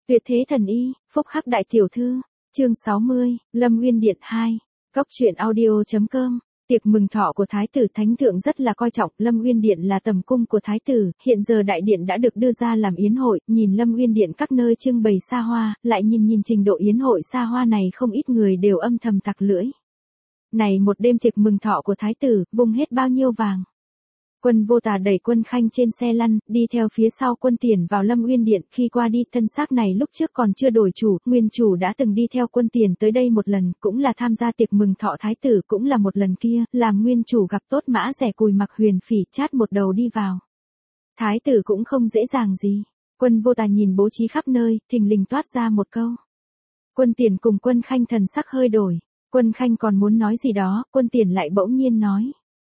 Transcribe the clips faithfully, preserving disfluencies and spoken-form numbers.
Tuyệt thế thần y, phúc hắc đại tiểu thư, chương sáu mươi, Lâm Nguyên Điện hai, Cốc truyện audio chấm com. Tiệc mừng thọ của Thái tử Thánh Thượng rất là coi trọng, Lâm Nguyên Điện là tầm cung của Thái tử, hiện giờ đại điện đã được đưa ra làm yến hội, nhìn Lâm Nguyên Điện các nơi trưng bày xa hoa, lại nhìn nhìn trình độ yến hội xa hoa này không ít người đều âm thầm tặc lưỡi. Này một đêm tiệc mừng thọ của Thái tử, vung hết bao nhiêu vàng. Quân Vô Tà đẩy Quân Khanh trên xe lăn, đi theo phía sau Quân Tiền vào Lâm Nguyên Điện, khi qua đi thân xác này lúc trước còn chưa đổi chủ, nguyên chủ đã từng đi theo Quân Tiền tới đây một lần, cũng là tham gia tiệc mừng thọ Thái tử, cũng là một lần kia, làm nguyên chủ gặp tốt mã rẻ cùi mặc huyền phỉ chát một đầu đi vào. Thái tử cũng không dễ dàng gì. Quân Vô Tà nhìn bố trí khắp nơi, thình lình toát ra một câu. Quân Tiền cùng Quân Khanh thần sắc hơi đổi. Quân Khanh còn muốn nói gì đó, Quân Tiền lại bỗng nhiên nói.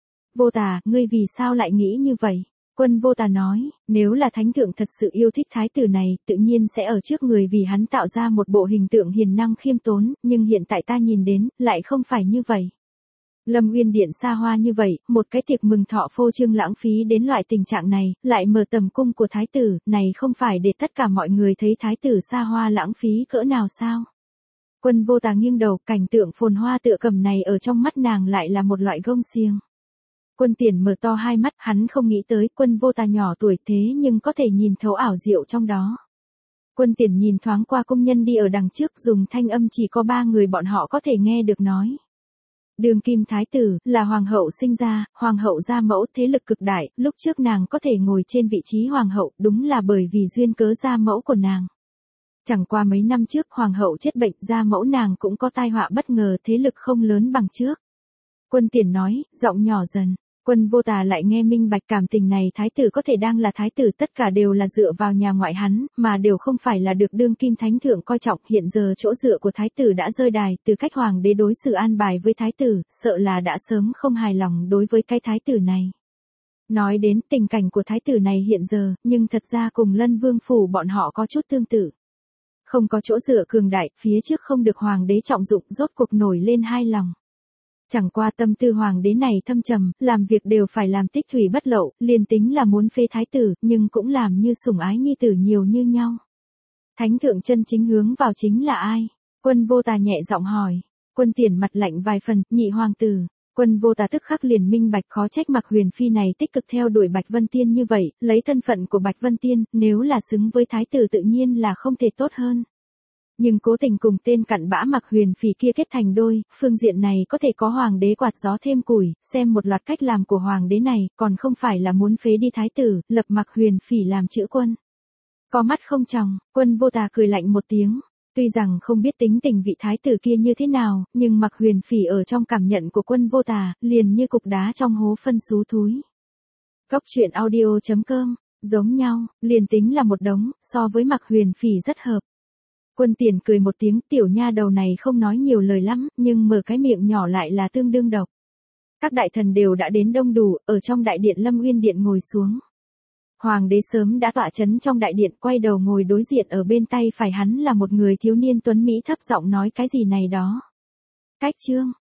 Vô Tà, ngươi vì sao lại nghĩ như vậy? Quân Vô Tà nói, nếu là Thánh Thượng thật sự yêu thích thái tử này, tự nhiên sẽ ở trước người vì hắn tạo ra một bộ hình tượng hiền năng khiêm tốn, nhưng hiện tại ta nhìn đến, lại không phải như vậy. Lâm Nguyên Điện xa hoa như vậy, một cái tiệc mừng thọ phô trương lãng phí đến loại tình trạng này, lại mở tầm cung của thái tử, này không phải để tất cả mọi người thấy thái tử xa hoa lãng phí cỡ nào sao? Quân Vô Tà nghiêng đầu, cảnh tượng phồn hoa tựa cầm này ở trong mắt nàng lại là một loại gông xiềng. Quân Tiền mở to hai mắt, hắn không nghĩ tới Quân Vô Tà nhỏ tuổi thế nhưng có thể nhìn thấu ảo diệu trong đó. Quân Tiền nhìn thoáng qua công nhân đi ở đằng trước, dùng thanh âm chỉ có ba người bọn họ có thể nghe được nói. Đường kim thái tử, là hoàng hậu sinh ra, hoàng hậu gia mẫu thế lực cực đại, lúc trước nàng có thể ngồi trên vị trí hoàng hậu, đúng là bởi vì duyên cớ gia mẫu của nàng. Chẳng qua mấy năm trước hoàng hậu chết bệnh, gia mẫu nàng cũng có tai họa bất ngờ, thế lực không lớn bằng trước. Quân Tiền nói, giọng nhỏ dần. Quân Vô Tà lại nghe minh bạch cảm tình này, thái tử có thể đang là thái tử tất cả đều là dựa vào nhà ngoại hắn, mà đều không phải là được đương kim thánh thượng coi trọng, hiện giờ chỗ dựa của thái tử đã rơi đài, từ cách hoàng đế đối xử an bài với thái tử, sợ là đã sớm không hài lòng đối với cái thái tử này. Nói đến tình cảnh của thái tử này hiện giờ, nhưng thật ra cùng Lân Vương phủ bọn họ có chút tương tự. Không có chỗ dựa cường đại, phía trước không được hoàng đế trọng dụng, rốt cuộc nổi lên hai lòng. Chẳng qua tâm tư hoàng đế này thâm trầm, làm việc đều phải làm tích thủy bất lậu, liền tính là muốn phế thái tử, nhưng cũng làm như sủng ái nhi tử nhiều như nhau. Thánh thượng chân chính hướng vào chính là ai? Quân Vô Tà nhẹ giọng hỏi. Quân Tiền mặt lạnh vài phần, nhị hoàng tử. Quân Vô Tà tức khắc liền minh bạch, khó trách Mặc Huyền Phi này tích cực theo đuổi Bạch Vân Tiên như vậy, lấy thân phận của Bạch Vân Tiên, nếu là xứng với thái tử tự nhiên là không thể tốt hơn. Nhưng cố tình cùng tên cặn bã Mặc Huyền Phỉ kia kết thành đôi, phương diện này có thể có hoàng đế quạt gió thêm củi, xem một loạt cách làm của hoàng đế này, còn không phải là muốn phế đi thái tử, lập Mặc Huyền Phỉ làm chữ quân. Có mắt không tròng, Quân Vô Tà cười lạnh một tiếng. Tuy rằng không biết tính tình vị thái tử kia như thế nào, nhưng Mặc Huyền Phỉ ở trong cảm nhận của Quân Vô Tà, liền như cục đá trong hố phân xú thúi. Cốc truyện audio chấm com, giống nhau, liền tính là một đống, so với Mặc Huyền Phỉ rất hợp. Quân Tiền cười một tiếng, tiểu nha đầu này không nói nhiều lời lắm, nhưng mở cái miệng nhỏ lại là tương đương độc. Các đại thần đều đã đến đông đủ, ở trong đại điện Lâm Nguyên Điện ngồi xuống. Hoàng đế sớm đã tọa chấn trong đại điện, quay đầu ngồi đối diện ở bên tay phải hắn là một người thiếu niên tuấn Mỹ thấp giọng nói cái gì này đó. Cách chương,